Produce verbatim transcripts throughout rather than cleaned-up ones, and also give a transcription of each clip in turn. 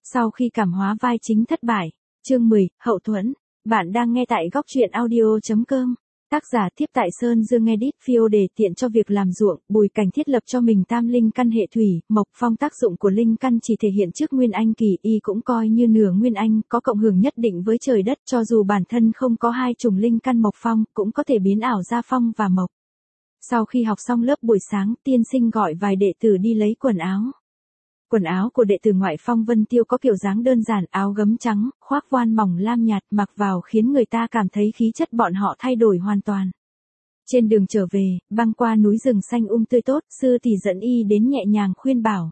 Sau khi cảm hóa vai chính thất bại, chương mười, hậu thuẫn, bạn đang nghe tại góc truyện audio chấm com. Tác giả Thiếp Tại Sơn Dương edit phiêu để tiện cho việc làm ruộng, Bùi Cảnh thiết lập cho mình tam linh căn hệ thủy, mộc phong tác dụng của linh căn chỉ thể hiện trước nguyên anh kỳ, y cũng coi như nửa nguyên anh, có cộng hưởng nhất định với trời đất, cho dù bản thân không có hai chủng linh căn mộc phong, cũng có thể biến ảo ra phong và mộc. Sau khi học xong lớp buổi sáng, tiên sinh gọi vài đệ tử đi lấy quần áo. Quần áo của đệ tử ngoại phong Vân Tiêu có kiểu dáng đơn giản, áo gấm trắng, khoác voan mỏng lam nhạt, mặc vào khiến người ta cảm thấy khí chất bọn họ thay đổi hoàn toàn. Trên đường trở về, băng qua núi rừng xanh um tươi tốt, sư tỷ dẫn y đến nhẹ nhàng khuyên bảo.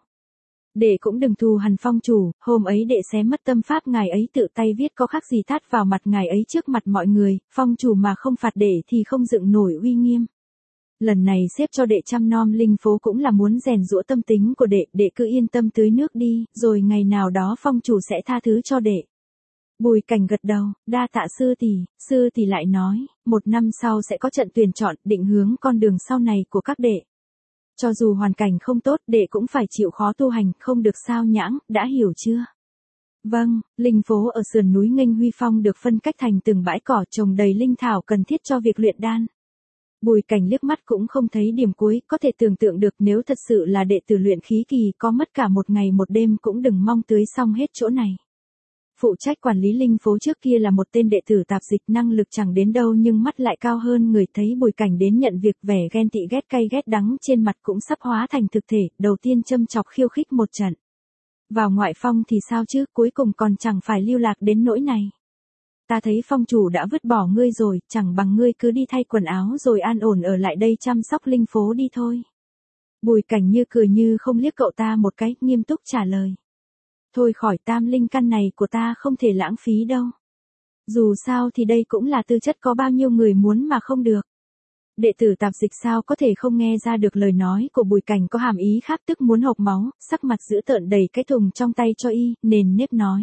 Đệ cũng đừng thù hằn phong chủ, hôm ấy đệ xé mất tâm pháp ngài ấy tự tay viết có khác gì tát vào mặt ngài ấy trước mặt mọi người, phong chủ mà không phạt đệ thì không dựng nổi uy nghiêm. Lần này xếp cho đệ chăm nom linh phố cũng là muốn rèn giũa tâm tính của đệ, đệ cứ yên tâm tưới nước đi, rồi ngày nào đó phong chủ sẽ tha thứ cho đệ. Bùi Cảnh gật đầu, đa tạ sư tỷ. Sư tỷ lại nói, một năm sau sẽ có trận tuyển chọn, định hướng con đường sau này của các đệ. Cho dù hoàn cảnh không tốt, đệ cũng phải chịu khó tu hành, không được sao nhãng, đã hiểu chưa? Vâng, linh phố ở sườn núi Nghênh Huy Phong được phân cách thành từng bãi cỏ trồng đầy linh thảo cần thiết cho việc luyện đan. Bùi Cảnh liếc mắt cũng không thấy điểm cuối, có thể tưởng tượng được nếu thật sự là đệ tử luyện khí kỳ có mất cả một ngày một đêm cũng đừng mong tưới xong hết chỗ này. Phụ trách quản lý linh phố trước kia là một tên đệ tử tạp dịch, năng lực chẳng đến đâu nhưng mắt lại cao hơn người, thấy Bùi Cảnh đến nhận việc, vẻ ghen tị ghét cay ghét đắng trên mặt cũng sắp hóa thành thực thể, đầu tiên châm chọc khiêu khích một trận. Vào ngoại phong thì sao chứ, cuối cùng còn chẳng phải lưu lạc đến nỗi này. Ta thấy phong chủ đã vứt bỏ ngươi rồi, chẳng bằng ngươi cứ đi thay quần áo rồi an ổn ở lại đây chăm sóc linh phố đi thôi. Bùi Cảnh như cười như không liếc cậu ta một cái, nghiêm túc trả lời. Thôi khỏi, tam linh căn này của ta không thể lãng phí đâu. Dù sao thì đây cũng là tư chất có bao nhiêu người muốn mà không được. Đệ tử tạp dịch sao có thể không nghe ra được lời nói của Bùi Cảnh có hàm ý khác, tức muốn hộc máu, sắc mặt dữ tợn đẩy cái thùng trong tay cho y, nền nếp nói.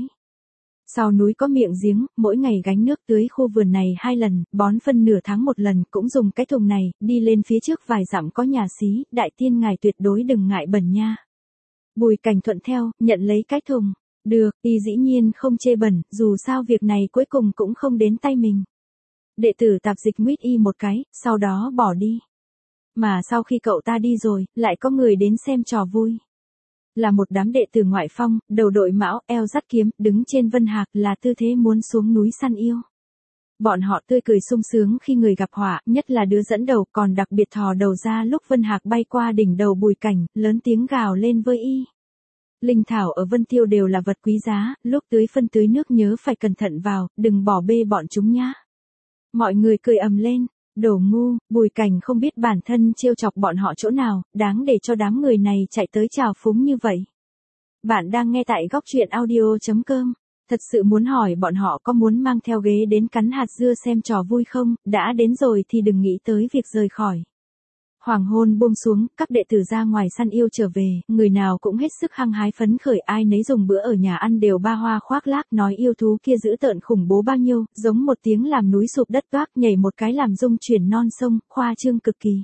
Sau núi có miệng giếng, mỗi ngày gánh nước tưới khu vườn này hai lần, bón phân nửa tháng một lần, cũng dùng cái thùng này, đi lên phía trước vài dặm có nhà xí, đại tiên ngài tuyệt đối đừng ngại bẩn nha. Bùi Cảnh thuận theo, nhận lấy cái thùng. Được, y dĩ nhiên không chê bẩn, dù sao việc này cuối cùng cũng không đến tay mình. Đệ tử tạp dịch nguyết y một cái, sau đó bỏ đi. Mà sau khi cậu ta đi rồi, lại có người đến xem trò vui. Là một đám đệ tử ngoại phong, đầu đội mão, eo dắt kiếm, đứng trên vân hạc, là tư thế muốn xuống núi săn yêu. Bọn họ tươi cười sung sướng khi người gặp họa, nhất là đứa dẫn đầu còn đặc biệt thò đầu ra lúc vân hạc bay qua đỉnh đầu Bùi Cảnh, lớn tiếng gào lên với y. Linh thảo ở Vân Tiêu đều là vật quý giá, lúc tưới phân tưới nước nhớ phải cẩn thận vào, đừng bỏ bê bọn chúng nhá. Mọi người cười ầm lên. Đồ ngu, Bùi Cảnh không biết bản thân trêu chọc bọn họ chỗ nào, đáng để cho đám người này chạy tới trào phúng như vậy. Bạn đang nghe tại góc truyện audio chấm com. Thật sự muốn hỏi bọn họ có muốn mang theo ghế đến cắn hạt dưa xem trò vui không, đã đến rồi thì đừng nghĩ tới việc rời khỏi. Hoàng hôn buông xuống, các đệ tử ra ngoài săn yêu trở về, người nào cũng hết sức hăng hái phấn khởi, ai nấy dùng bữa ở nhà ăn đều ba hoa khoác lác, nói yêu thú kia dữ tợn khủng bố bao nhiêu, giống một tiếng làm núi sụp đất toác, nhảy một cái làm rung chuyển non sông, khoa trương cực kỳ.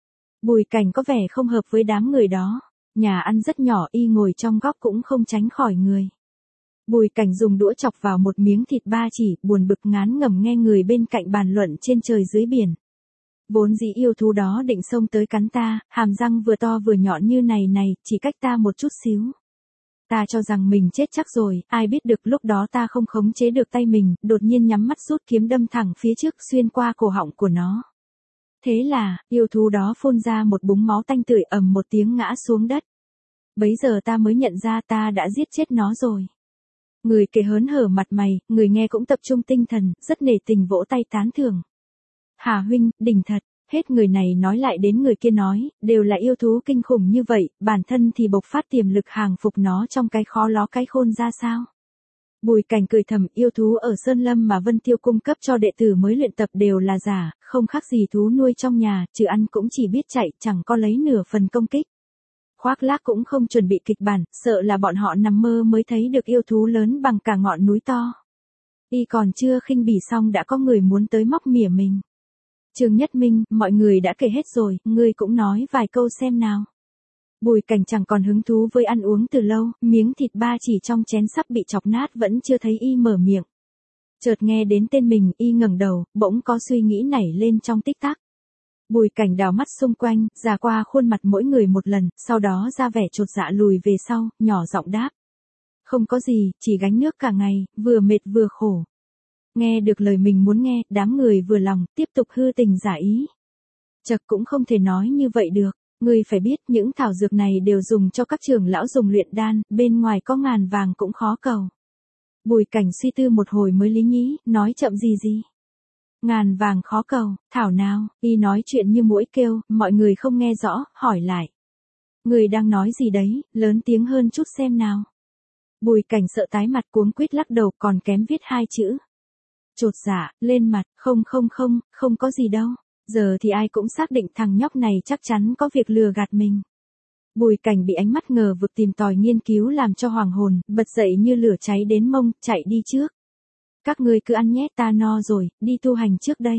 Bùi Cảnh có vẻ không hợp với đám người đó, nhà ăn rất nhỏ, y ngồi trong góc cũng không tránh khỏi người. Bùi Cảnh dùng đũa chọc vào một miếng thịt ba chỉ, buồn bực ngán ngẩm nghe người bên cạnh bàn luận trên trời dưới biển. Vốn dĩ yêu thú đó định xông tới cắn ta, hàm răng vừa to vừa nhọn như này này, chỉ cách ta một chút xíu. Ta cho rằng mình chết chắc rồi, ai biết được lúc đó ta không khống chế được tay mình, đột nhiên nhắm mắt rút kiếm đâm thẳng phía trước xuyên qua cổ họng của nó. Thế là, yêu thú đó phun ra một búng máu tanh tưởi, ầm một tiếng ngã xuống đất. Bấy giờ ta mới nhận ra ta đã giết chết nó rồi. Người kể hớn hở mặt mày, người nghe cũng tập trung tinh thần, rất nể tình vỗ tay tán thưởng. Hà huynh, đỉnh thật. Hết người này nói lại đến người kia nói, đều là yêu thú kinh khủng như vậy, bản thân thì bộc phát tiềm lực hàng phục nó trong cái khó ló cái khôn ra sao. Bùi Cảnh cười thầm, yêu thú ở Sơn Lâm mà Vân Tiêu cung cấp cho đệ tử mới luyện tập đều là giả, không khác gì thú nuôi trong nhà, trừ ăn cũng chỉ biết chạy, chẳng có lấy nửa phần công kích. Khoác lác cũng không chuẩn bị kịch bản, sợ là bọn họ nằm mơ mới thấy được yêu thú lớn bằng cả ngọn núi to. Y còn chưa khinh bỉ xong đã có người muốn tới móc mỉa mình. Trương Nhất Minh, mọi người đã kể hết rồi, ngươi cũng nói vài câu xem nào. Bùi Cảnh chẳng còn hứng thú với ăn uống từ lâu, miếng thịt ba chỉ trong chén sắp bị chọc nát vẫn chưa thấy y mở miệng. Chợt nghe đến tên mình, y ngẩng đầu, bỗng có suy nghĩ nảy lên trong tích tắc. Bùi Cảnh đảo mắt xung quanh, dà qua khuôn mặt mỗi người một lần, sau đó ra vẻ chột dạ lùi về sau, nhỏ giọng đáp. Không có gì, chỉ gánh nước cả ngày, vừa mệt vừa khổ. Nghe được lời mình muốn nghe, đám người vừa lòng, tiếp tục hư tình giả ý. Chật cũng không thể nói như vậy được, ngươi phải biết những thảo dược này đều dùng cho các trưởng lão dùng luyện đan, bên ngoài có ngàn vàng cũng khó cầu. Bùi Cảnh suy tư một hồi mới lý nhí, nói chậm gì gì. Ngàn vàng khó cầu, thảo nào, y nói chuyện như muỗi kêu, mọi người không nghe rõ, hỏi lại. Người đang nói gì đấy, lớn tiếng hơn chút xem nào. Bùi Cảnh sợ tái mặt cuống quýt lắc đầu còn kém viết hai chữ. Chột dạ, lên mặt, không không không, không có gì đâu. Giờ thì ai cũng xác định thằng nhóc này chắc chắn có việc lừa gạt mình. Bùi Cảnh bị ánh mắt ngờ vực tìm tòi nghiên cứu làm cho hoàng hồn, bật dậy như lửa cháy đến mông, chạy đi trước. Các ngươi cứ ăn nhé, ta no rồi, đi tu hành trước đây.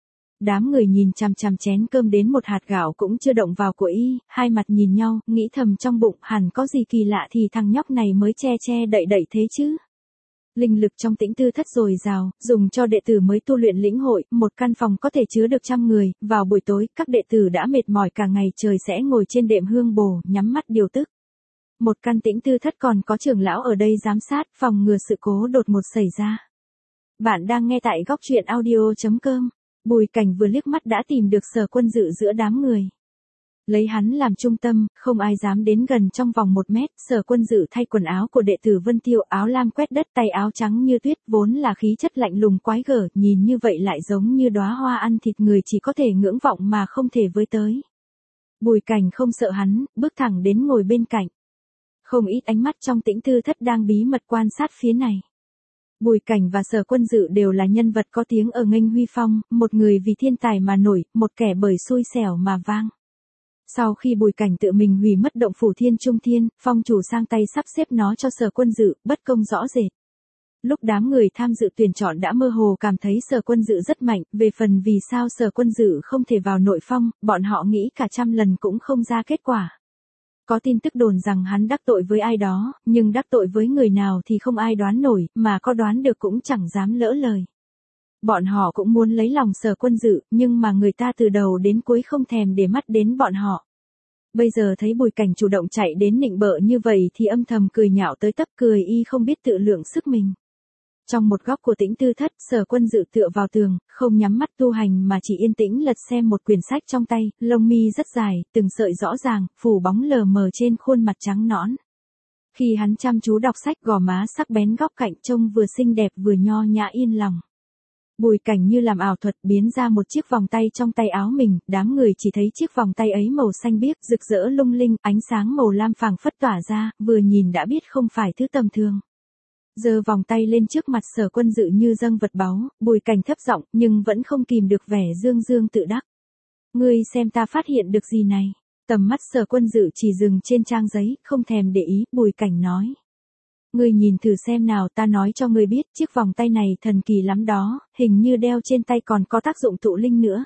Đám người nhìn chằm chằm chén cơm đến một hạt gạo cũng chưa động vào của y, hai mặt nhìn nhau, nghĩ thầm trong bụng hẳn có gì kỳ lạ thì thằng nhóc này mới che che đậy đậy thế chứ. Linh lực trong Tĩnh Tư Thất dồi dào, dùng cho đệ tử mới tu luyện lĩnh hội, một căn phòng có thể chứa được trăm người, vào buổi tối, các đệ tử đã mệt mỏi cả ngày trời sẽ ngồi trên đệm hương bồ, nhắm mắt điều tức. Một căn Tĩnh Tư Thất còn có trưởng lão ở đây giám sát, phòng ngừa sự cố đột ngột xảy ra. Bạn đang nghe tại góc truyện audio chấm com. Bùi Cảnh vừa liếc mắt đã tìm được Sở Quân Dự giữa đám người. Lấy hắn làm trung tâm, không ai dám đến gần trong vòng một mét, Sở Quân Dự thay quần áo của đệ tử Vân Tiêu, áo lam quét đất, tay áo trắng như tuyết, vốn là khí chất lạnh lùng quái gở, nhìn như vậy lại giống như đóa hoa ăn thịt người chỉ có thể ngưỡng vọng mà không thể với tới. Bùi Cảnh không sợ hắn, bước thẳng đến ngồi bên cạnh. Không ít ánh mắt trong Tĩnh Tư Thất đang bí mật quan sát phía này. Bùi Cảnh và Sở Quân Dự đều là nhân vật có tiếng ở nghênh huy phong, một người vì thiên tài mà nổi, một kẻ bởi xui xẻo mà vang. Sau khi Bùi Cảnh tự mình hủy mất động phủ Thiên Trung Thiên, phong chủ sang tay sắp xếp nó cho Sở Quân Dự, bất công rõ rệt. Lúc đám người tham dự tuyển chọn đã mơ hồ cảm thấy Sở Quân Dự rất mạnh, về phần vì sao Sở Quân Dự không thể vào nội phong, bọn họ nghĩ cả trăm lần cũng không ra kết quả. Có tin tức đồn rằng hắn đắc tội với ai đó, nhưng đắc tội với người nào thì không ai đoán nổi, mà có đoán được cũng chẳng dám lỡ lời. Bọn họ cũng muốn lấy lòng Sở Quân Dự, nhưng mà người ta từ đầu đến cuối không thèm để mắt đến bọn họ. Bây giờ thấy Bùi Cảnh chủ động chạy đến nịnh bợ như vậy thì âm thầm cười nhạo tới tấp cười y không biết tự lượng sức mình. Trong một góc của Tĩnh Tư Thất, Sở Quân Dự tựa vào tường, không nhắm mắt tu hành mà chỉ yên tĩnh lật xem một quyển sách trong tay, lông mi rất dài, từng sợi rõ ràng, phủ bóng lờ mờ trên khuôn mặt trắng nõn. Khi hắn chăm chú đọc sách, gò má sắc bén góc cạnh trông vừa xinh đẹp vừa nho nhã yên lòng. Bùi Cảnh như làm ảo thuật biến ra một chiếc vòng tay trong tay áo mình, đám người chỉ thấy chiếc vòng tay ấy màu xanh biếc, rực rỡ lung linh, ánh sáng màu lam phảng phất tỏa ra, vừa nhìn đã biết không phải thứ tầm thường. Giơ vòng tay lên trước mặt Sở Quân Dự như dâng vật báu, Bùi Cảnh thấp giọng nhưng vẫn không kìm được vẻ dương dương tự đắc. Ngươi xem ta phát hiện được gì này? Tầm mắt Sở Quân Dự chỉ dừng trên trang giấy, không thèm để ý, Bùi Cảnh nói. Ngươi nhìn thử xem nào, ta nói cho ngươi biết, chiếc vòng tay này thần kỳ lắm đó, hình như đeo trên tay còn có tác dụng tụ linh nữa.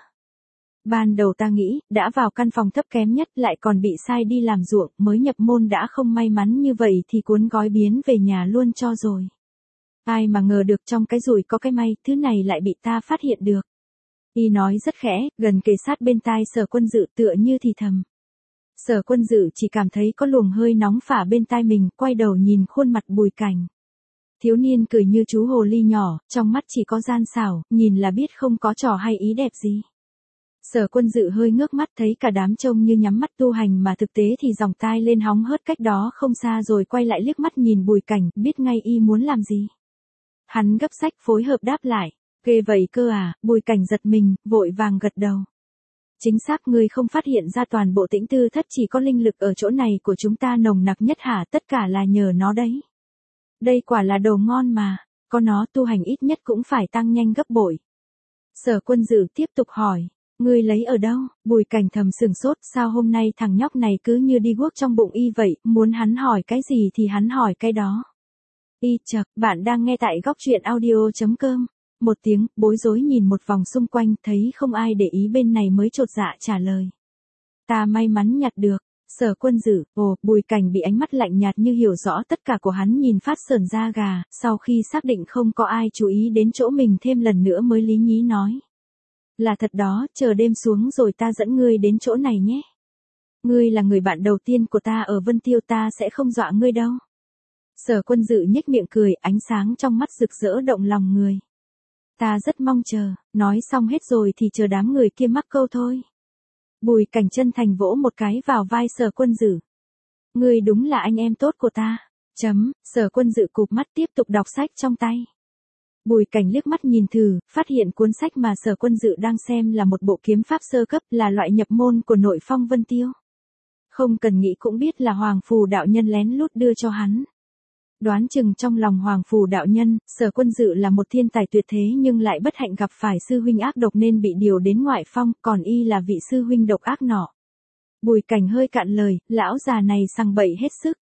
Ban đầu ta nghĩ, đã vào căn phòng thấp kém nhất lại còn bị sai đi làm ruộng, mới nhập môn đã không may mắn như vậy thì cuốn gói biến về nhà luôn cho rồi. Ai mà ngờ được trong cái rủi có cái may, thứ này lại bị ta phát hiện được. Y nói rất khẽ, gần kề sát bên tai Sở Quân Dự tựa như thì thầm. Sở Quân Dự chỉ cảm thấy có luồng hơi nóng phả bên tai mình, quay đầu nhìn khuôn mặt Bùi Cảnh. Thiếu niên cười như chú hồ ly nhỏ, trong mắt chỉ có gian xảo, nhìn là biết không có trò hay ý đẹp gì. Sở Quân Dự hơi ngước mắt thấy cả đám trông như nhắm mắt tu hành mà thực tế thì dòng tai lên hóng hớt cách đó không xa rồi quay lại liếc mắt nhìn Bùi Cảnh, biết ngay y muốn làm gì. Hắn gấp sách phối hợp đáp lại, ghê vậy cơ à, Bùi Cảnh giật mình, vội vàng gật đầu. Chính xác, ngươi không phát hiện ra toàn bộ Tĩnh Tư Thất chỉ có linh lực ở chỗ này của chúng ta nồng nặc nhất hả, tất cả là nhờ nó đấy. Đây quả là đồ ngon mà, có nó tu hành ít nhất cũng phải tăng nhanh gấp bội. Sở Quân Dự tiếp tục hỏi, ngươi lấy ở đâu? Bùi Cảnh thầm sừng sốt, sao hôm nay thằng nhóc này cứ như đi guốc trong bụng y vậy, muốn hắn hỏi cái gì thì hắn hỏi cái đó. Y chậc, bạn đang nghe tại góc truyện audio chấm com. Một tiếng, bối rối nhìn một vòng xung quanh, thấy không ai để ý bên này mới chột dạ trả lời. Ta may mắn nhặt được. Sở Quân Dữ, ồ, Bùi Cảnh bị ánh mắt lạnh nhạt như hiểu rõ tất cả của hắn nhìn phát sởn da gà, sau khi xác định không có ai chú ý đến chỗ mình thêm lần nữa mới lý nhí nói. Là thật đó, chờ đêm xuống rồi ta dẫn ngươi đến chỗ này nhé. Ngươi là người bạn đầu tiên của ta ở Vân Tiêu, ta sẽ không dọa ngươi đâu. Sở Quân Dữ nhếch miệng cười, ánh sáng trong mắt rực rỡ động lòng người. Ta rất mong chờ, nói xong hết rồi thì chờ đám người kia mắc câu thôi. Bùi Cảnh chân thành vỗ một cái vào vai Sở Quân Dữ. Ngươi đúng là anh em tốt của ta. Chấm, Sở Quân Dữ cụp mắt tiếp tục đọc sách trong tay. Bùi Cảnh liếc mắt nhìn thử, phát hiện cuốn sách mà Sở Quân Dữ đang xem là một bộ kiếm pháp sơ cấp, là loại nhập môn của nội phong Vân Tiêu. Không cần nghĩ cũng biết là Hoàng Phù đạo nhân lén lút đưa cho hắn. Đoán chừng trong lòng Hoàng Phù đạo nhân, Sở Quân Dữ là một thiên tài tuyệt thế nhưng lại bất hạnh gặp phải sư huynh ác độc nên bị điều đến ngoại phong, còn y là vị sư huynh độc ác nọ. Bùi Cảnh hơi cạn lời, lão già này sằng bậy hết sức.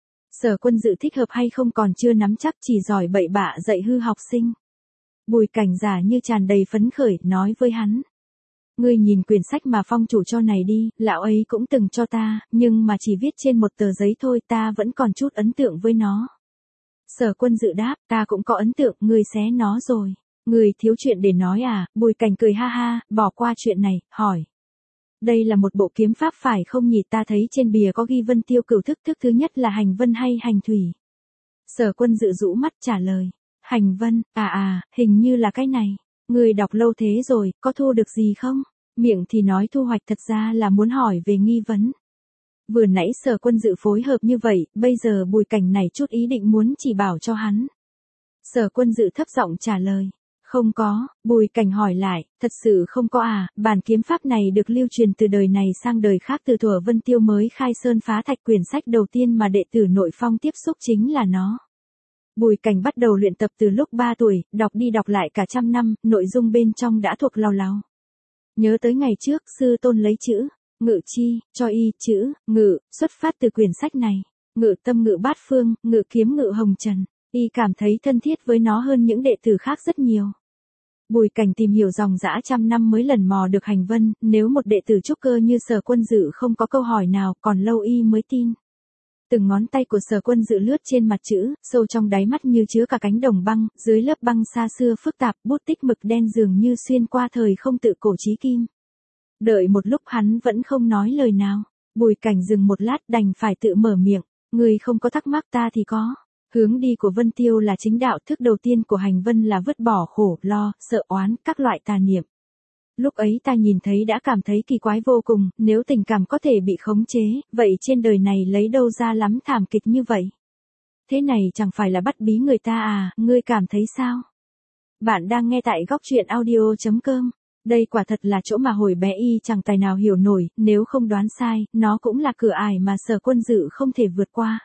Sở Quân Dữ thích hợp hay không còn chưa nắm chắc, chỉ giỏi bậy bạ dạy hư học sinh. Bùi Cảnh giả như tràn đầy phấn khởi, nói với hắn. Ngươi nhìn quyển sách mà phong chủ cho này đi, lão ấy cũng từng cho ta, nhưng mà chỉ viết trên một tờ giấy thôi, ta vẫn còn chút ấn tượng với nó. Sở Quân Dữ đáp, ta cũng có ấn tượng, ngươi xé nó rồi. Ngươi thiếu chuyện để nói à? Bùi Cảnh cười ha ha, bỏ qua chuyện này, hỏi. Đây là một bộ kiếm pháp phải không nhỉ? Ta thấy trên bìa có ghi Vân Tiêu cửu thức, thức thứ nhất là hành vân hay hành thủy? Sở Quân Dữ rũ mắt trả lời. Hành vân, à à, hình như là cái này. Ngươi đọc lâu thế rồi, có thu được gì không? Miệng thì nói thu hoạch, thật ra là muốn hỏi về nghi vấn. Vừa nãy Sở Quân Dữ phối hợp như vậy, bây giờ Bùi Cảnh này chút ý định muốn chỉ bảo cho hắn. Sở Quân Dữ thấp giọng trả lời. Không có. Bùi Cảnh hỏi lại, thật sự không có à? Bản kiếm pháp này được lưu truyền từ đời này sang đời khác, từ thuở Vân Tiêu mới khai sơn phá thạch, quyển sách đầu tiên mà đệ tử nội phong tiếp xúc chính là nó. Bùi Cảnh bắt đầu luyện tập từ lúc ba tuổi, đọc đi đọc lại cả trăm năm, nội dung bên trong đã thuộc lào lào. Nhớ tới ngày trước, sư tôn lấy chữ Ngự Chi cho y chữ Ngự, xuất phát từ quyển sách này. Ngự tâm ngự bát phương, ngự kiếm ngự hồng trần. Y cảm thấy thân thiết với nó hơn những đệ tử khác rất nhiều. Bùi Cảnh tìm hiểu dòng dã trăm năm mới lần mò được hành vân, nếu một đệ tử trúc cơ như Sở Quân Dữ không có câu hỏi nào, còn lâu y mới tin. Từng ngón tay của Sở Quân Dữ lướt trên mặt chữ, sâu trong đáy mắt như chứa cả cánh đồng băng, dưới lớp băng xa xưa phức tạp, bút tích mực đen dường như xuyên qua thời không tự cổ chí kim. Đợi một lúc hắn vẫn không nói lời nào. Bùi Cảnh dừng một lát đành phải tự mở miệng. Người không có thắc mắc, ta thì có. Hướng đi của Vân Tiêu là chính đạo, thức đầu tiên của hành vân là vứt bỏ khổ, lo, sợ oán, các loại tà niệm. Lúc ấy ta nhìn thấy đã cảm thấy kỳ quái vô cùng, nếu tình cảm có thể bị khống chế, vậy trên đời này lấy đâu ra lắm thảm kịch như vậy? Thế này chẳng phải là bắt bí người ta à, ngươi cảm thấy sao? Bạn đang nghe tại góc truyện audio chấm com. Đây quả thật là chỗ mà hồi bé y chẳng tài nào hiểu nổi, nếu không đoán sai, nó cũng là cửa ải mà Sở Quân Dữ không thể vượt qua.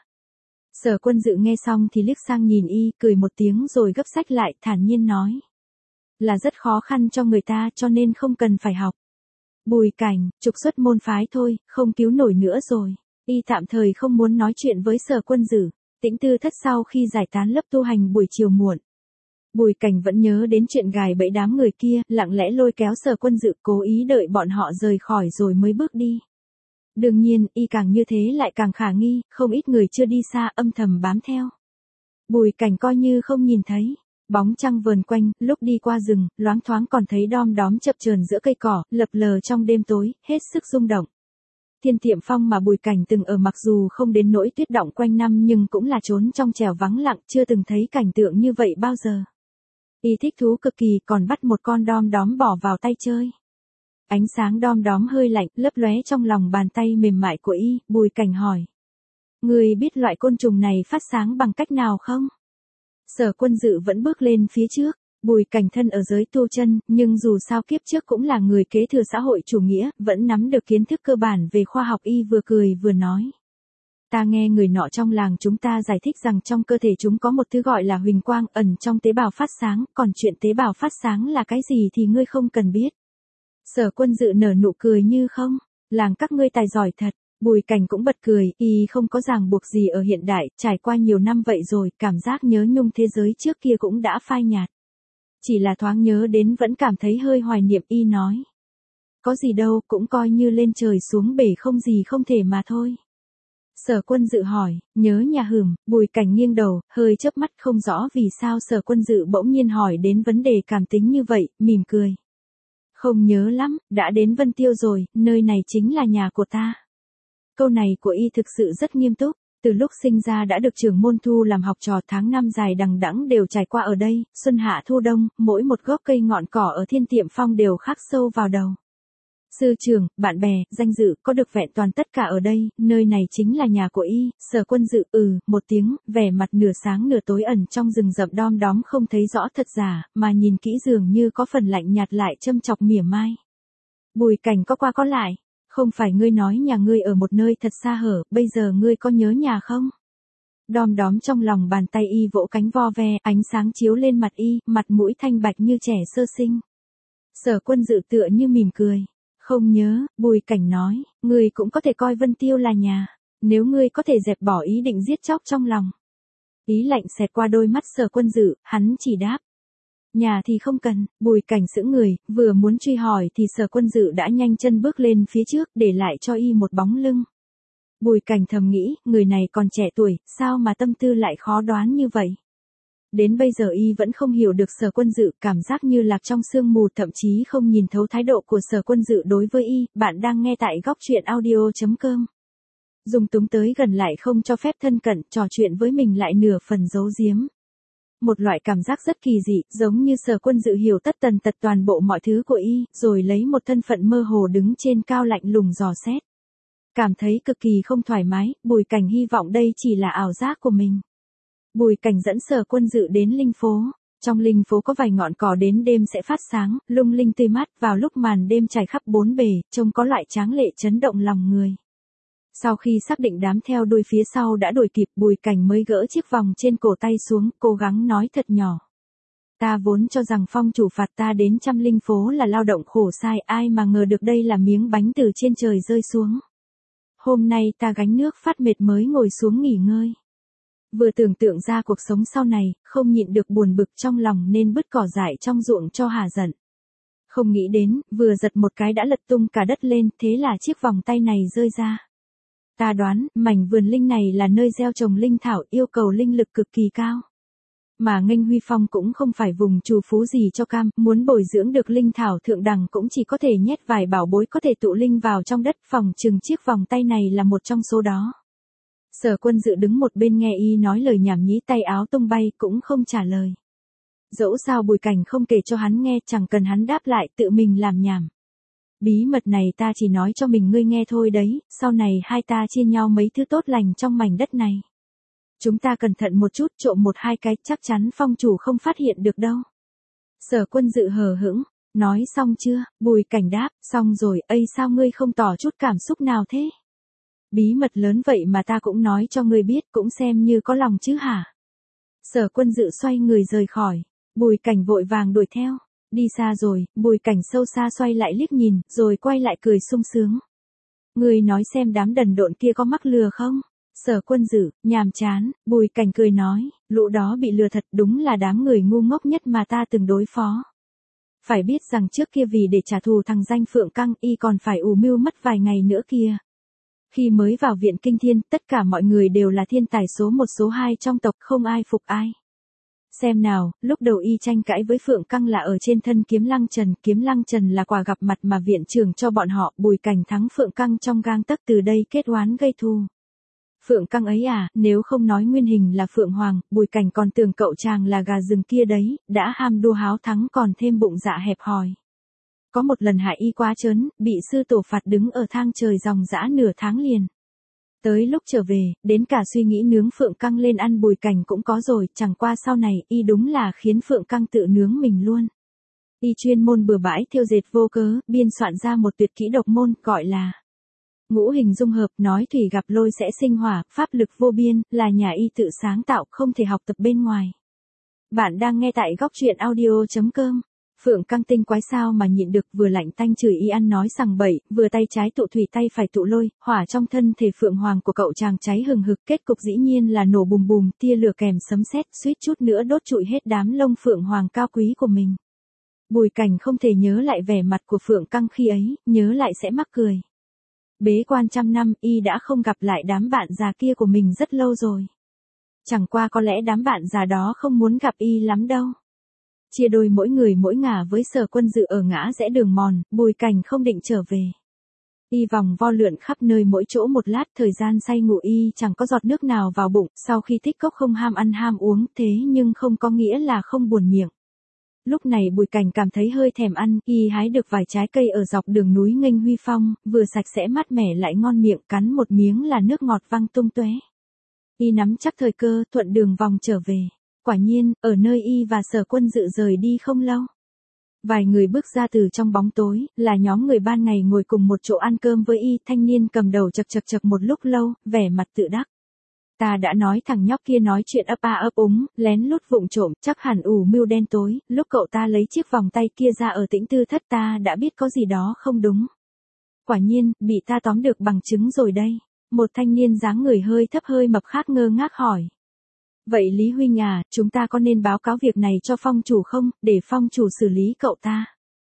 Sở Quân Dữ nghe xong thì liếc sang nhìn y, cười một tiếng rồi gấp sách lại, thản nhiên nói. Là rất khó khăn cho người ta cho nên không cần phải học. Bùi Cảnh, trục xuất môn phái thôi, không cứu nổi nữa rồi. Y tạm thời không muốn nói chuyện với Sở Quân Dữ. Tĩnh tư thất sau khi giải tán lớp tu hành buổi chiều muộn. Bùi Cảnh vẫn nhớ đến chuyện gài bẫy đám người kia, lặng lẽ lôi kéo Sở Quân Dữ, cố ý đợi bọn họ rời khỏi rồi mới bước đi. Đương nhiên, y càng như thế lại càng khả nghi, không ít người chưa đi xa âm thầm bám theo. Bùi Cảnh coi như không nhìn thấy. Bóng trăng vờn quanh, lúc đi qua rừng, loáng thoáng còn thấy đom đóm chập chờn giữa cây cỏ, lập lờ trong đêm tối, hết sức rung động. Thiên Tiệm Phong mà Bùi Cảnh từng ở mặc dù không đến nỗi tuyết động quanh năm nhưng cũng là trốn trong trẻo vắng lặng, chưa từng thấy cảnh tượng như vậy bao giờ. Y thích thú cực kỳ, còn bắt một con đom đóm bỏ vào tay chơi. Ánh sáng đom đóm hơi lạnh, lấp lóe trong lòng bàn tay mềm mại của y, Bùi Cảnh hỏi. Người biết loại côn trùng này phát sáng bằng cách nào không? Sở Quân Dữ vẫn bước lên phía trước. Bùi Cảnh thân ở giới tu chân, nhưng dù sao kiếp trước cũng là người kế thừa xã hội chủ nghĩa, vẫn nắm được kiến thức cơ bản về khoa học. Y vừa cười vừa nói. Ta nghe người nọ trong làng chúng ta giải thích rằng trong cơ thể chúng có một thứ gọi là huỳnh quang ẩn trong tế bào phát sáng, còn chuyện tế bào phát sáng là cái gì thì ngươi không cần biết. Sở Quân Dữ nở nụ cười như không, làng các ngươi tài giỏi thật. Bùi Cảnh cũng bật cười, y không có ràng buộc gì ở hiện đại, trải qua nhiều năm vậy rồi, cảm giác nhớ nhung thế giới trước kia cũng đã phai nhạt. Chỉ là thoáng nhớ đến vẫn cảm thấy hơi hoài niệm. Y nói. Có gì đâu, cũng coi như lên trời xuống bể không gì không thể mà thôi. Sở Quân Dự hỏi, nhớ nhà hửm, Bùi Cảnh nghiêng đầu, hơi chớp mắt không rõ vì sao Sở Quân Dự bỗng nhiên hỏi đến vấn đề cảm tính như vậy, mỉm cười. Không nhớ lắm, đã đến Vân Tiêu rồi, nơi này chính là nhà của ta. Câu này của y thực sự rất nghiêm túc, từ lúc sinh ra đã được trưởng môn thu làm học trò, tháng năm dài đằng đẵng đều trải qua ở đây, xuân hạ thu đông, mỗi một gốc cây ngọn cỏ ở Thiên Tiệm Phong đều khắc sâu vào đầu. Sư trưởng, bạn bè, danh dự, có được vẹn toàn tất cả ở đây, nơi này chính là nhà của y. Sở Quân Dự ừ, một tiếng, vẻ mặt nửa sáng nửa tối ẩn trong rừng rậm đom đóm không thấy rõ thật giả, mà nhìn kỹ dường như có phần lạnh nhạt lại châm chọc mỉa mai. Bùi Cảnh có qua có lại, không phải ngươi nói nhà ngươi ở một nơi thật xa hở, bây giờ ngươi có nhớ nhà không? Đom đóm trong lòng bàn tay y vỗ cánh vo ve, ánh sáng chiếu lên mặt y, mặt mũi thanh bạch như trẻ sơ sinh. Sở Quân Dự tựa như mỉm cười. Không nhớ, Bùi Cảnh nói, ngươi cũng có thể coi Vân Tiêu là nhà, nếu ngươi có thể dẹp bỏ ý định giết chóc trong lòng. Ý lạnh xẹt qua đôi mắt Sở Quân Dự, hắn chỉ đáp. Nhà thì không cần, Bùi Cảnh sững người, vừa muốn truy hỏi thì Sở Quân Dự đã nhanh chân bước lên phía trước để lại cho y một bóng lưng. Bùi Cảnh thầm nghĩ, người này còn trẻ tuổi, sao mà tâm tư lại khó đoán như vậy. Đến bây giờ y vẫn không hiểu được Sở Quân Dự, cảm giác như lạc trong sương mù, thậm chí không nhìn thấu thái độ của Sở Quân Dự đối với y. Bạn đang nghe tại góc truyện audio chấm com. Dung túng tới gần lại không cho phép thân cận, trò chuyện với mình lại nửa phần giấu giếm. Một loại cảm giác rất kỳ dị, giống như Sở Quân Dự hiểu tất tần tật toàn bộ mọi thứ của y, rồi lấy một thân phận mơ hồ đứng trên cao lạnh lùng dò xét. Cảm thấy cực kỳ không thoải mái, Bùi Cảnh hy vọng đây chỉ là ảo giác của mình. Bùi Cảnh dẫn Sở Quân Dự đến linh phố. Trong linh phố có vài ngọn cỏ đến đêm sẽ phát sáng, lung linh tươi mát, vào lúc màn đêm trải khắp bốn bề, trông có loại tráng lệ chấn động lòng người. Sau khi xác định đám theo đuôi phía sau đã đuổi kịp, Bùi Cảnh mới gỡ chiếc vòng trên cổ tay xuống, cố gắng nói thật nhỏ. Ta vốn cho rằng phong chủ phạt ta đến trăm linh phố là lao động khổ sai, ai mà ngờ được đây là miếng bánh từ trên trời rơi xuống. Hôm nay ta gánh nước phát mệt mới ngồi xuống nghỉ ngơi. Vừa tưởng tượng ra cuộc sống sau này, không nhịn được buồn bực trong lòng nên bứt cỏ dại trong ruộng cho hả giận. Không nghĩ đến, vừa giật một cái đã lật tung cả đất lên, thế là chiếc vòng tay này rơi ra. Ta đoán, mảnh vườn linh này là nơi gieo trồng linh thảo, yêu cầu linh lực cực kỳ cao. Mà Nghênh Huy Phong cũng không phải vùng trù phú gì cho cam, muốn bồi dưỡng được linh thảo thượng đẳng cũng chỉ có thể nhét vài bảo bối có thể tụ linh vào trong đất, phòng chừng chiếc vòng tay này là một trong số đó. Sở Quân Dự đứng một bên nghe y nói lời nhảm nhí, tay áo tung bay cũng không trả lời. Dẫu sao Bùi Cảnh không kể cho hắn nghe, chẳng cần hắn đáp lại, tự mình làm nhảm. Bí mật này ta chỉ nói cho mình ngươi nghe thôi đấy, sau này hai ta chia nhau mấy thứ tốt lành trong mảnh đất này. Chúng ta cẩn thận một chút, trộm một hai cái, chắc chắn phong chủ không phát hiện được đâu. Sở Quân Dự hờ hững, nói xong chưa? Bùi Cảnh đáp, xong rồi, ây sao ngươi không tỏ chút cảm xúc nào thế? Bí mật lớn vậy mà ta cũng nói cho ngươi biết, cũng xem như có lòng chứ hả? Sở Quân Dự xoay người rời khỏi, Bùi Cảnh vội vàng đuổi theo. Đi xa rồi, Bùi Cảnh sâu xa xoay lại liếc nhìn, rồi quay lại cười sung sướng. Ngươi nói xem đám đần độn kia có mắc lừa không? Sở Quân Dự, nhàm chán, Bùi Cảnh cười nói, lũ đó bị lừa thật, đúng là đám người ngu ngốc nhất mà ta từng đối phó. Phải biết rằng trước kia vì để trả thù thằng danh Phượng Căng, y còn phải ủ mưu mất vài ngày nữa kia. Khi mới vào viện Kinh Thiên, tất cả mọi người đều là thiên tài số một số hai trong tộc, không ai phục ai. Xem nào, lúc đầu y tranh cãi với Phượng Căng là ở trên thân Kiếm Lăng Trần, Kiếm Lăng Trần là quà gặp mặt mà viện trưởng cho bọn họ, Bùi Cảnh thắng Phượng Căng trong gang tấc, từ đây kết oán gây thù. Phượng Căng ấy à, nếu không nói nguyên hình là Phượng Hoàng, Bùi Cảnh còn tưởng cậu chàng là gà rừng kia đấy, đã ham đua háo thắng còn thêm bụng dạ hẹp hòi. Có một lần hại y quá trớn, bị sư tổ phạt đứng ở thang trời dòng dã nửa tháng liền. Tới lúc trở về, đến cả suy nghĩ nướng Phượng Căng lên ăn Bùi Cảnh cũng có rồi, chẳng qua sau này, y đúng là khiến Phượng Căng tự nướng mình luôn. Y chuyên môn bừa bãi thêu dệt vô cớ, biên soạn ra một tuyệt kỹ độc môn, gọi là ngũ hình dung hợp, nói thủy gặp lôi sẽ sinh hỏa, pháp lực vô biên, là nhà y tự sáng tạo, không thể học tập bên ngoài. Bạn đang nghe tại góc truyện audio chấm com. Phượng Căng tinh quái sao mà nhịn được, vừa lạnh tanh chửi y ăn nói sằng bậy, vừa tay trái tụ thủy tay phải tụ lôi, hỏa trong thân thể Phượng Hoàng của cậu chàng cháy hừng hực, kết cục dĩ nhiên là nổ bùm bùm, tia lửa kèm sấm sét, suýt chút nữa đốt trụi hết đám lông Phượng Hoàng cao quý của mình. Bùi Cảnh không thể nhớ lại vẻ mặt của Phượng Căng khi ấy, nhớ lại sẽ mắc cười. Bế quan trăm năm, y đã không gặp lại đám bạn già kia của mình rất lâu rồi. Chẳng qua có lẽ đám bạn già đó không muốn gặp y lắm đâu. Chia đôi mỗi người mỗi ngả với Sở Quân Dự ở ngã rẽ đường mòn, Bùi Cảnh không định trở về. Y vòng vo lượn khắp nơi mỗi chỗ một lát, thời gian say ngủ y chẳng có giọt nước nào vào bụng, sau khi tích cốc không ham ăn ham uống, thế nhưng không có nghĩa là không buồn miệng. Lúc này Bùi Cảnh cảm thấy hơi thèm ăn, y hái được vài trái cây ở dọc đường núi Nghênh Huy Phong, vừa sạch sẽ mát mẻ lại ngon miệng, cắn một miếng là nước ngọt văng tung tóe. Y nắm chắc thời cơ, thuận đường vòng trở về. Quả nhiên, ở nơi y và Sở Quân Dự rời đi không lâu, vài người bước ra từ trong bóng tối, là nhóm người ban ngày ngồi cùng một chỗ ăn cơm với y. Thanh niên cầm đầu chật chật chật một lúc lâu, vẻ mặt tự đắc. Ta đã nói thằng nhóc kia nói chuyện ấp a ấp úng, lén lút vụng trộm, chắc hẳn ủ mưu đen tối. Lúc cậu ta lấy chiếc vòng tay kia ra ở Tĩnh Tư Thất, ta đã biết có gì đó không đúng. Quả nhiên, bị ta tóm được bằng chứng rồi đây. Một thanh niên dáng người hơi thấp hơi mập khác ngơ ngác hỏi. Vậy Lý huynh à, chúng ta có nên báo cáo việc này cho phong chủ không, để phong chủ xử lý cậu ta?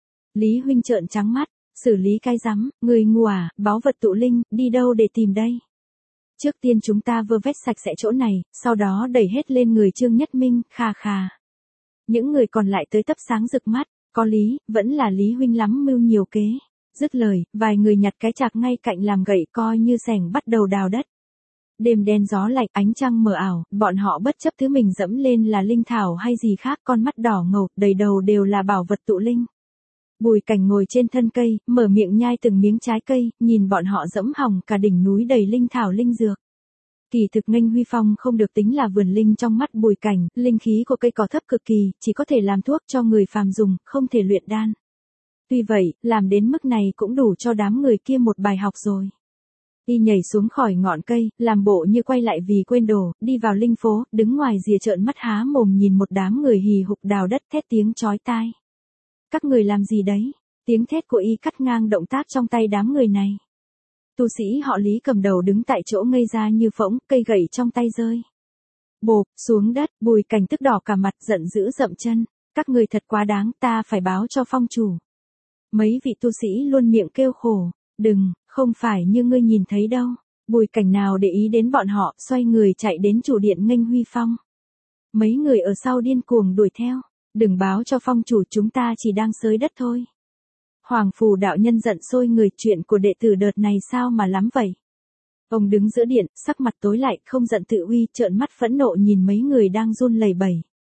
Lý huynh trợn trắng mắt, xử lý cái rắm, người ngu à, báu vật tụ linh, đi đâu để tìm đây? Trước tiên chúng ta vơ vét sạch sẽ chỗ này, sau đó đẩy hết lên người Trương Nhất Minh, kha kha. Những người còn lại tới tấp sáng rực mắt, có lý, vẫn là Lý huynh lắm mưu nhiều kế. Dứt lời, vài người nhặt cái chạc ngay cạnh làm gậy coi như xẻng bắt đầu đào đất. Đêm đen gió lạnh, ánh trăng mờ ảo, bọn họ bất chấp thứ mình dẫm lên là linh thảo hay gì khác, con mắt đỏ ngầu, đầy đầu đều là bảo vật tụ linh. Bùi Cảnh ngồi trên thân cây, mở miệng nhai từng miếng trái cây, nhìn bọn họ dẫm hỏng cả đỉnh núi đầy linh thảo linh dược. Kỳ thực Nghênh Huy Phong không được tính là vườn linh trong mắt Bùi Cảnh, linh khí của cây cỏ thấp cực kỳ, chỉ có thể làm thuốc cho người phàm dùng, không thể luyện đan. Tuy vậy, làm đến mức này cũng đủ cho đám người kia một bài học rồi. Y nhảy xuống khỏi ngọn cây, làm bộ như quay lại vì quên đồ, đi vào linh phố, đứng ngoài rìa trợn mắt há mồm nhìn một đám người hì hục đào đất, thét tiếng chói tai. Các người làm gì đấy? Tiếng thét của y cắt ngang động tác trong tay đám người này. Tu sĩ họ Lý cầm đầu đứng tại chỗ ngây ra như phỗng, cây gậy trong tay rơi. Bộp, xuống đất, Bùi Cảnh tức đỏ cả mặt, giận dữ dậm chân. Các người thật quá đáng, ta phải báo cho phong chủ. Mấy vị tu sĩ luôn miệng kêu khổ. Đừng, không phải như ngươi nhìn thấy đâu. Bùi Cảnh nào để ý đến bọn họ, xoay người chạy đến chủ điện Nghênh Huy Phong. Mấy người ở sau điên cuồng đuổi theo. Đừng báo cho phong chủ, chúng ta chỉ đang xới đất thôi. Hoàng Phù đạo nhân giận sôi người, chuyện của đệ tử đợt này sao mà lắm vậy? Ông đứng giữa điện, sắc mặt tối lại, không giận tự uy, trợn mắt phẫn nộ nhìn mấy người đang run lẩy bẩy.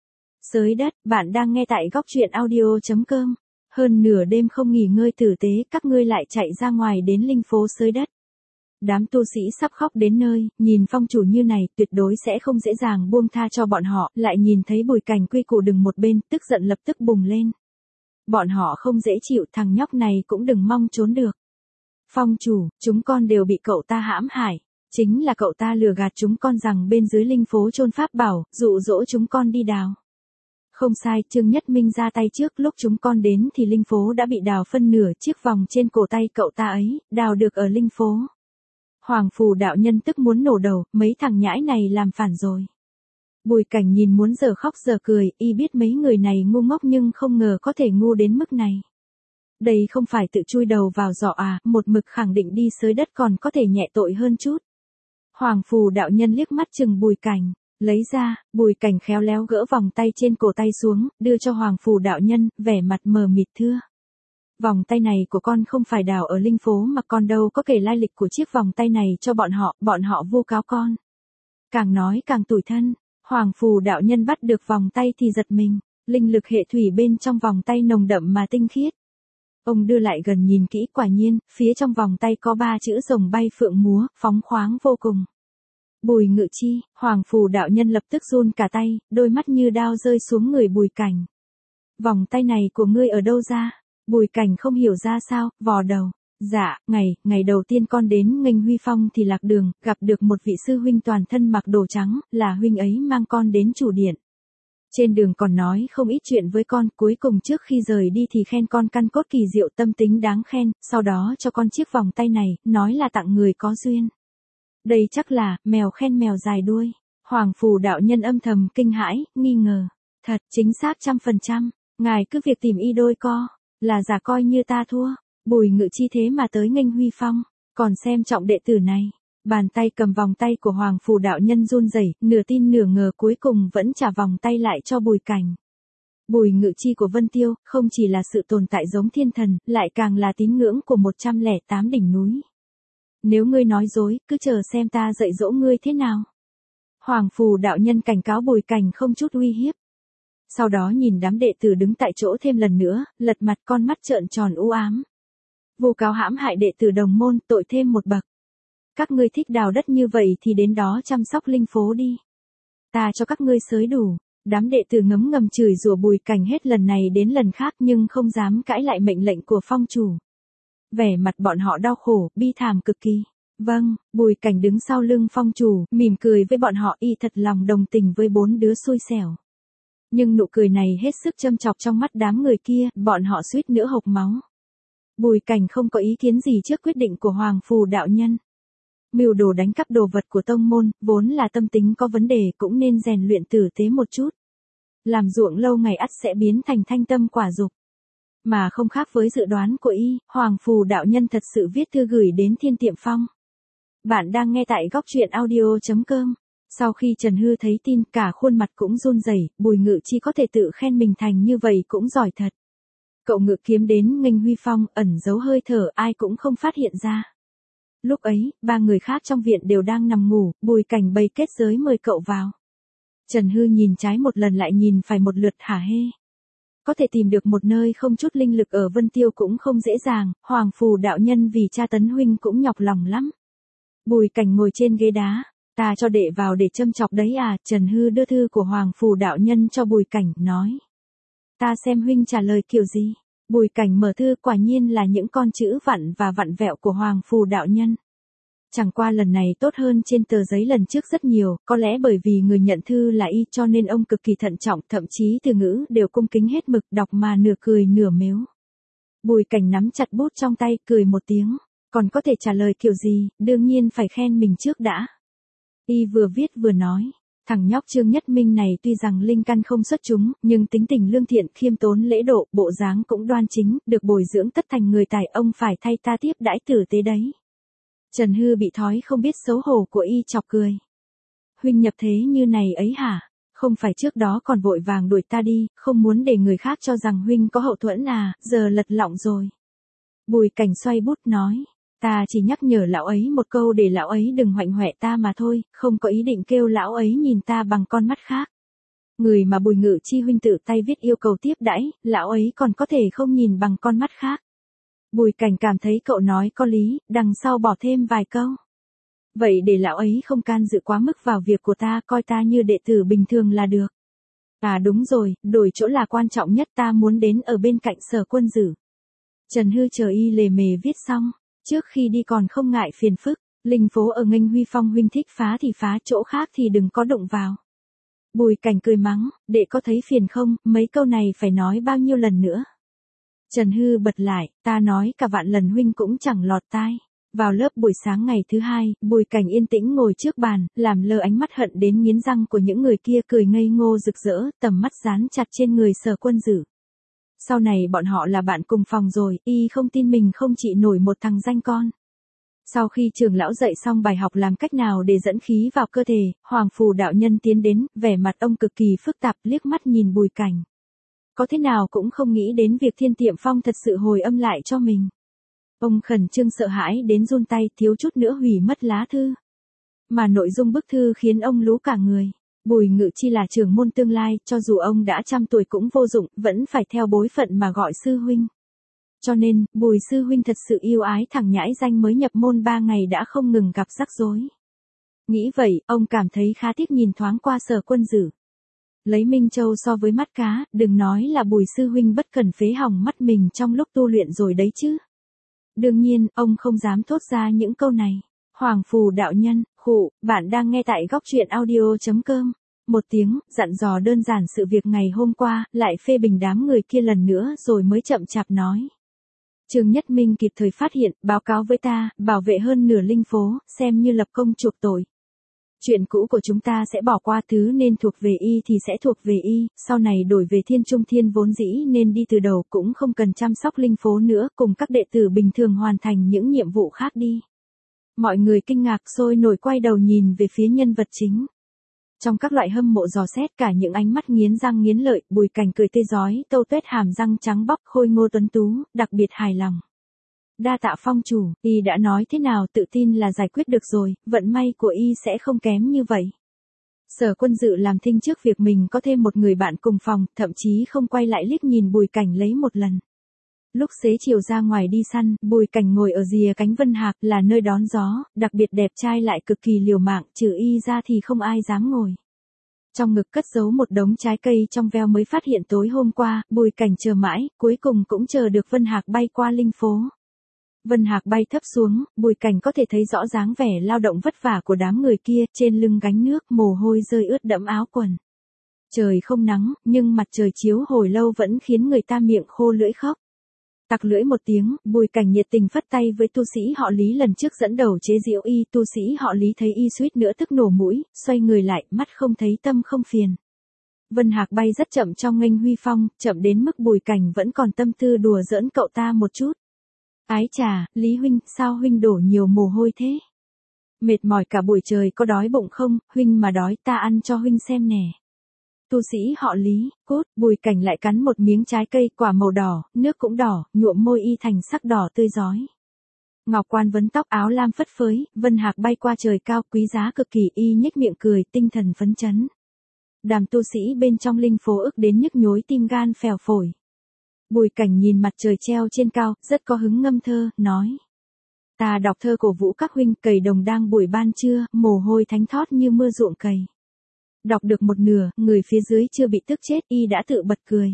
Xới đất, bạn đang nghe tại góc truyện audio chấm com. Hơn nửa đêm không nghỉ ngơi tử tế, các ngươi lại chạy ra ngoài đến linh phố xới đất. Đám tu sĩ sắp khóc đến nơi, nhìn phong chủ như này, tuyệt đối sẽ không dễ dàng buông tha cho bọn họ, lại nhìn thấy Bùi Cảnh quy củ đứng một bên, tức giận lập tức bùng lên. Bọn họ không dễ chịu, thằng nhóc này cũng đừng mong trốn được. Phong chủ, chúng con đều bị cậu ta hãm hại, chính là cậu ta lừa gạt chúng con rằng bên dưới linh phố chôn pháp bảo, dụ dỗ chúng con đi đào. Không sai, Trương Nhất Minh ra tay trước, lúc chúng con đến thì linh phố đã bị đào phân nửa, chiếc vòng trên cổ tay cậu ta ấy, đào được ở linh phố. Hoàng Phù đạo nhân tức muốn nổ đầu, mấy thằng nhãi này làm phản rồi. Bùi Cảnh nhìn muốn giờ khóc giờ cười, y biết mấy người này ngu ngốc nhưng không ngờ có thể ngu đến mức này. Đây không phải tự chui đầu vào giỏ à, một mực khẳng định đi xới đất còn có thể nhẹ tội hơn chút. Hoàng Phù đạo nhân liếc mắt chừng Bùi Cảnh. Lấy ra, Bùi Cảnh khéo léo gỡ vòng tay trên cổ tay xuống, đưa cho Hoàng Phù đạo nhân, vẻ mặt mờ mịt thưa. Vòng tay này của con không phải đào ở linh phố mà con đâu có kể lai lịch của chiếc vòng tay này cho bọn họ, bọn họ vu cáo con. Càng nói càng tủi thân, Hoàng Phù đạo nhân bắt được vòng tay thì giật mình, linh lực hệ thủy bên trong vòng tay nồng đậm mà tinh khiết. Ông đưa lại gần nhìn kỹ, quả nhiên, phía trong vòng tay có ba chữ rồng bay phượng múa, phóng khoáng vô cùng. Bùi Ngự Chi, Hoàng Phù đạo nhân lập tức run cả tay, đôi mắt như đao rơi xuống người Bùi Cảnh. Vòng tay này của ngươi ở đâu ra? Bùi Cảnh không hiểu ra sao, vò đầu. Dạ, ngày, ngày đầu tiên con đến Nghênh Huy Phong thì lạc đường, gặp được một vị sư huynh toàn thân mặc đồ trắng, là huynh ấy mang con đến chủ điện. Trên đường còn nói không ít chuyện với con, cuối cùng trước khi rời đi thì khen con căn cốt kỳ diệu, tâm tính đáng khen, sau đó cho con chiếc vòng tay này, nói là tặng người có duyên. Đây chắc là, mèo khen mèo dài đuôi. Hoàng Phù đạo nhân âm thầm kinh hãi, nghi ngờ. Thật, chính xác trăm phần trăm. Ngài cứ việc tìm y đôi co, là giả coi như ta thua. Bùi Ngự Chi thế mà tới nghênh Huy Phong, còn xem trọng đệ tử này. Bàn tay cầm vòng tay của Hoàng Phù đạo nhân run rẩy, nửa tin nửa ngờ cuối cùng vẫn trả vòng tay lại cho Bùi Cảnh. Bùi Ngự Chi của Vân Tiêu, không chỉ là sự tồn tại giống thiên thần, lại càng là tín ngưỡng của một trăm lẻ tám đỉnh núi. Nếu ngươi nói dối, cứ chờ xem ta dạy dỗ ngươi thế nào. Hoàng Phù đạo nhân cảnh cáo Bùi Cảnh không chút uy hiếp. Sau đó nhìn đám đệ tử đứng tại chỗ thêm lần nữa, lật mặt con mắt trợn tròn u ám. Vu cáo hãm hại đệ tử đồng môn, tội thêm một bậc. Các ngươi thích đào đất như vậy thì đến đó chăm sóc linh phố đi. Ta cho các ngươi xới đủ. Đám đệ tử ngấm ngầm chửi rủa Bùi Cảnh hết lần này đến lần khác nhưng không dám cãi lại mệnh lệnh của phong chủ. Vẻ mặt bọn họ đau khổ, bi thảm cực kỳ. Vâng, Bùi Cảnh đứng sau lưng phong chủ, mỉm cười với bọn họ, y thật lòng đồng tình với bốn đứa xui xẻo. Nhưng nụ cười này hết sức châm chọc trong mắt đám người kia, bọn họ suýt nữa hộc máu. Bùi Cảnh không có ý kiến gì trước quyết định của Hoàng Phù đạo nhân. Mưu đồ đánh cắp đồ vật của tông môn, vốn là tâm tính có vấn đề, cũng nên rèn luyện tử tế một chút. Làm ruộng lâu ngày ắt sẽ biến thành thanh tâm quả dục. Mà không khác với dự đoán của y, Hoàng Phù đạo nhân thật sự viết thư gửi đến Thiên Tiệm Phong. Bạn đang nghe tại góc truyện audio chấm com. Sau khi Trần Hư thấy tin, cả khuôn mặt cũng run rẩy, Bùi Ngự Chi có thể tự khen mình thành như vậy cũng giỏi thật. Cậu ngự kiếm đến nghênh Huy Phong, ẩn giấu hơi thở, ai cũng không phát hiện ra. Lúc ấy, ba người khác trong viện đều đang nằm ngủ, Bùi Cảnh bày kết giới mời cậu vào. Trần Hư nhìn trái một lần lại nhìn phải một lượt hả hê. Có thể tìm được một nơi không chút linh lực ở Vân Tiêu cũng không dễ dàng, Hoàng Phù đạo nhân vì cha tấn huynh cũng nhọc lòng lắm. Bùi Cảnh ngồi trên ghế đá, ta cho đệ vào để châm chọc đấy à, Trần Hư đưa thư của Hoàng Phù đạo nhân cho Bùi Cảnh, nói. Ta xem huynh trả lời kiểu gì. Bùi Cảnh mở thư, quả nhiên là những con chữ vặn và vặn vẹo của Hoàng Phù đạo nhân. Chẳng qua lần này tốt hơn trên tờ giấy lần trước rất nhiều, có lẽ bởi vì người nhận thư là y cho nên ông cực kỳ thận trọng, thậm chí từ ngữ đều cung kính hết mực, đọc mà nửa cười nửa mếu. Bùi Cảnh nắm chặt bút trong tay, cười một tiếng, còn có thể trả lời kiểu gì, đương nhiên phải khen mình trước đã. Y vừa viết vừa nói. Thằng nhóc Trương Nhất Minh này tuy rằng linh căn không xuất chúng, nhưng tính tình lương thiện, khiêm tốn lễ độ, bộ dáng cũng đoan chính, được bồi dưỡng tất thành người tài, ông phải thay ta tiếp đãi tử tế đấy. Trần Hư bị thói không biết xấu hổ của y chọc cười. Huynh nhập thế như này ấy hả? Không phải trước đó còn vội vàng đuổi ta đi, không muốn để người khác cho rằng huynh có hậu thuẫn à, giờ lật lọng rồi. Bùi Cảnh xoay bút nói. Ta chỉ nhắc nhở lão ấy một câu để lão ấy đừng hoạnh hoẹ ta mà thôi, không có ý định kêu lão ấy nhìn ta bằng con mắt khác. Người mà Bùi Ngự Chi huynh tự tay viết yêu cầu tiếp đãi, lão ấy còn có thể không nhìn bằng con mắt khác. Bùi Cảnh cảm thấy cậu nói có lý, đằng sau bỏ thêm vài câu. Vậy để lão ấy không can dự quá mức vào việc của ta, coi ta như đệ tử bình thường là được. À đúng rồi, đổi chỗ là quan trọng nhất, ta muốn đến ở bên cạnh Sở Quân Dữ. Trần Hư chờ y lề mề viết xong. Trước khi đi còn không ngại phiền phức, linh phố ở nghênh Huy Phong huynh thích phá thì phá, chỗ khác thì đừng có đụng vào. Bùi Cảnh cười mắng, đệ có thấy phiền không, mấy câu này phải nói bao nhiêu lần nữa. Trần Hư bật lại, ta nói cả vạn lần huynh cũng chẳng lọt tai. Vào lớp buổi sáng ngày thứ hai, Bùi Cảnh yên tĩnh ngồi trước bàn, làm lơ ánh mắt hận đến nghiến răng của những người kia, cười ngây ngô rực rỡ, tầm mắt dán chặt trên người Sở Quân Dữ. Sau này bọn họ là bạn cùng phòng rồi, y không tin mình không trị nổi một thằng danh con. Sau khi trưởng lão dạy xong bài học làm cách nào để dẫn khí vào cơ thể, Hoàng Phù đạo nhân tiến đến, vẻ mặt ông cực kỳ phức tạp, liếc mắt nhìn Bùi Cảnh. Có thế nào cũng không nghĩ đến việc Thiên Tiệm Phong thật sự hồi âm lại cho mình. Ông khẩn trương sợ hãi đến run tay, thiếu chút nữa hủy mất lá thư. Mà nội dung bức thư khiến ông lú cả người. Bùi Ngự Chi là trưởng môn tương lai, cho dù ông đã trăm tuổi cũng vô dụng, vẫn phải theo bối phận mà gọi sư huynh. Cho nên, Bùi sư huynh thật sự yêu ái thằng nhãi danh mới nhập môn ba ngày đã không ngừng gặp rắc rối. Nghĩ vậy, ông cảm thấy khá tiếc nhìn thoáng qua Sở Quân Dữ. Lấy Minh Châu so với mắt cá, đừng nói là Bùi sư huynh bất cần phế hỏng mắt mình trong lúc tu luyện rồi đấy chứ. Đương nhiên, ông không dám thốt ra những câu này. Hoàng Phù đạo nhân, khụ, bạn đang nghe tại góc truyện audio chấm com. Một tiếng, dặn dò đơn giản sự việc ngày hôm qua, lại phê bình đám người kia lần nữa rồi mới chậm chạp nói. Trương Nhất Minh kịp thời phát hiện, báo cáo với ta, bảo vệ hơn nửa linh phố, xem như lập công chuộc tội. Chuyện cũ của chúng ta sẽ bỏ qua, thứ nên thuộc về y thì sẽ thuộc về y, sau này đổi về Thiên Trung Thiên vốn dĩ nên đi từ đầu, cũng không cần chăm sóc linh phố nữa, cùng các đệ tử bình thường hoàn thành những nhiệm vụ khác đi. Mọi người kinh ngạc sôi nổi quay đầu nhìn về phía nhân vật chính. Trong các loại hâm mộ dò xét, cả những ánh mắt nghiến răng nghiến lợi, Bùi Cảnh cười tươi rói, Tâu Tuét hàm răng trắng bóc, khôi ngô tuấn tú, đặc biệt hài lòng. Đa tạ phong chủ, y đã nói thế nào tự tin là giải quyết được rồi, vận may của y sẽ không kém như vậy. Sở Quân Dự làm thinh trước việc mình có thêm một người bạn cùng phòng, thậm chí không quay lại liếc nhìn Bùi Cảnh lấy một lần. Lúc xế chiều ra ngoài đi săn, Bùi Cảnh ngồi ở rìa cánh Vân Hạc, là nơi đón gió, đặc biệt đẹp trai lại cực kỳ liều mạng, trừ y ra thì không ai dám ngồi. Trong ngực cất giấu một đống trái cây trong veo mới phát hiện tối hôm qua, Bùi Cảnh chờ mãi, cuối cùng cũng chờ được Vân Hạc bay qua linh phố. Vân Hạc bay thấp xuống, Bùi Cảnh có thể thấy rõ dáng vẻ lao động vất vả của đám người kia, trên lưng gánh nước, mồ hôi rơi ướt đẫm áo quần. Trời không nắng, nhưng mặt trời chiếu hồi lâu vẫn khiến người ta miệng khô lưỡi khóc. Tặc lưỡi một tiếng, Bùi Cảnh nhiệt tình phất tay với tu sĩ họ Lý lần trước dẫn đầu chế giễu y, tu sĩ họ Lý thấy y suýt nữa tức nổ mũi, xoay người lại, mắt không thấy tâm không phiền. Vân Hạc bay rất chậm trong nghênh huy phong, chậm đến mức Bùi Cảnh vẫn còn tâm tư đùa giỡn cậu ta một chút. Ái chà, Lý huynh, sao huynh đổ nhiều mồ hôi thế? Mệt mỏi cả buổi trời, có đói bụng không? Huynh mà đói ta ăn cho huynh xem nè. Tu sĩ họ Lý, cốt, Bùi Cảnh lại cắn một miếng trái cây, quả màu đỏ, nước cũng đỏ, nhuộm môi y thành sắc đỏ tươi rói. Ngọc quan vấn tóc, áo lam phất phới, Vân Hạc bay qua trời cao, quý giá cực kỳ, y nhếch miệng cười, tinh thần phấn chấn. Đàm tu sĩ bên trong linh phố ức đến nhức nhối tim gan phèo phổi. Bùi Cảnh nhìn mặt trời treo trên cao, rất có hứng ngâm thơ, nói. Ta đọc thơ cổ vũ các huynh, cày đồng đang buổi ban trưa, mồ hôi thánh thót như mưa ruộng cày. Đọc được một nửa, người phía dưới chưa bị tức chết, y đã tự bật cười.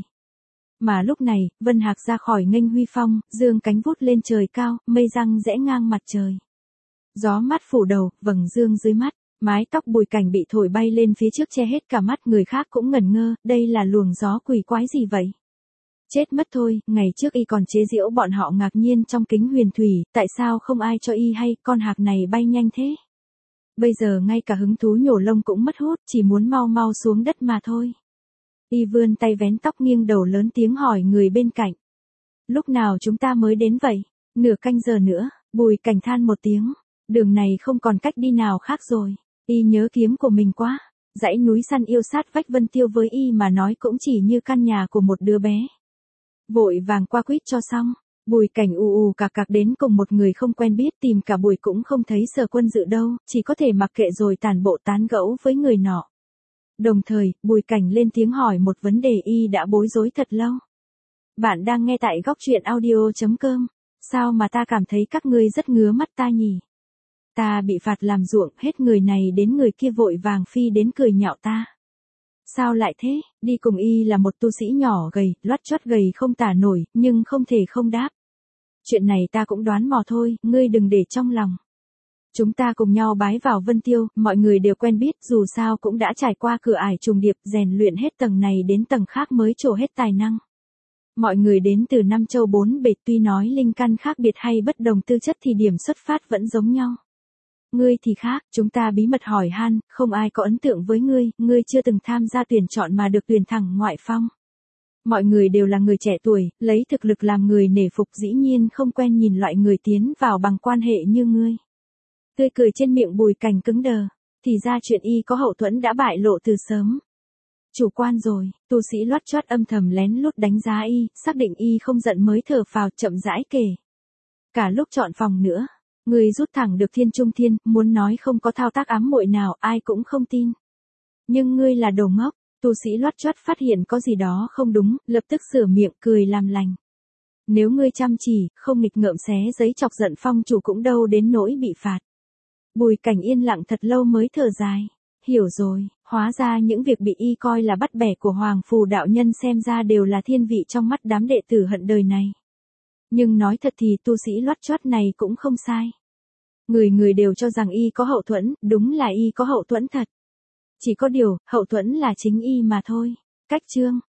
Mà lúc này, Vân Hạc ra khỏi nghênh huy phong, dương cánh vút lên trời cao, mây răng rẽ ngang mặt trời. Gió mát phủ đầu, vầng dương dưới mắt, mái tóc Bùi Cảnh bị thổi bay lên phía trước che hết cả mắt, người khác cũng ngẩn ngơ, đây là luồng gió quỷ quái gì vậy? Chết mất thôi, ngày trước y còn chế giễu bọn họ ngạc nhiên trong kính huyền thủy, tại sao không ai cho y hay, con hạc này bay nhanh thế? Bây giờ ngay cả hứng thú nhổ lông cũng mất hút, chỉ muốn mau mau xuống đất mà thôi. Y vươn tay vén tóc nghiêng đầu lớn tiếng hỏi người bên cạnh. Lúc nào chúng ta mới đến vậy? Nửa canh giờ nữa, Bùi Cảnh than một tiếng. Đường này không còn cách đi nào khác rồi. Y nhớ kiếm của mình quá. Dãy núi săn yêu sát vách Vân Tiêu với y mà nói cũng chỉ như căn nhà của một đứa bé. Vội vàng qua quýt cho xong. Bùi Cảnh ù ù cạc cạc đến cùng một người không quen biết, tìm cả buổi cũng không thấy Sở Quân Dự đâu, chỉ có thể mặc kệ rồi tản bộ tán gẫu với người nọ. Đồng thời, Bùi Cảnh lên tiếng hỏi một vấn đề y đã bối rối thật lâu. Bạn đang nghe tại góc truyện audio chấm com. Sao mà ta cảm thấy các ngươi rất ngứa mắt ta nhỉ? Ta bị phạt làm ruộng, hết người này đến người kia vội vàng phi đến cười nhạo ta. Sao lại thế? Đi cùng y là một tu sĩ nhỏ gầy, loắt choắt gầy không tả nổi, nhưng không thể không đáp. Chuyện này ta cũng đoán mò thôi, ngươi đừng để trong lòng. Chúng ta cùng nhau bái vào Vân Tiêu, mọi người đều quen biết, dù sao cũng đã trải qua cửa ải trùng điệp, rèn luyện hết tầng này đến tầng khác mới trổ hết tài năng. Mọi người đến từ năm châu bốn bể, tuy nói linh căn khác biệt hay bất đồng tư chất thì điểm xuất phát vẫn giống nhau. Ngươi thì khác, chúng ta bí mật hỏi han, không ai có ấn tượng với ngươi, ngươi chưa từng tham gia tuyển chọn mà được tuyển thẳng ngoại phong. Mọi người đều là người trẻ tuổi, lấy thực lực làm người nể phục, dĩ nhiên không quen nhìn loại người tiến vào bằng quan hệ như ngươi. Tươi cười trên miệng Bùi Cảnh cứng đờ, thì ra chuyện y có hậu thuẫn đã bại lộ từ sớm. Chủ quan rồi, tu sĩ loắt choắt âm thầm lén lút đánh giá y, xác định y không giận mới thở phào chậm rãi kể. Cả lúc chọn phòng nữa. Ngươi rút thẳng được Thiên Trung Thiên, muốn nói không có thao tác ám muội nào, ai cũng không tin. Nhưng ngươi là đồ ngốc, tu sĩ loắt choắt phát hiện có gì đó không đúng, lập tức sửa miệng cười làm lành. Nếu ngươi chăm chỉ, không nghịch ngợm xé giấy chọc giận phong chủ cũng đâu đến nỗi bị phạt. Bùi Cảnh yên lặng thật lâu mới thở dài. Hiểu rồi, hóa ra những việc bị y coi là bắt bẻ của Hoàng Phù đạo nhân xem ra đều là thiên vị trong mắt đám đệ tử hận đời này. Nhưng nói thật thì tu sĩ loắt choắt này cũng không sai. Người người đều cho rằng y có hậu thuẫn, đúng là y có hậu thuẫn thật. Chỉ có điều, hậu thuẫn là chính y mà thôi. Cách chương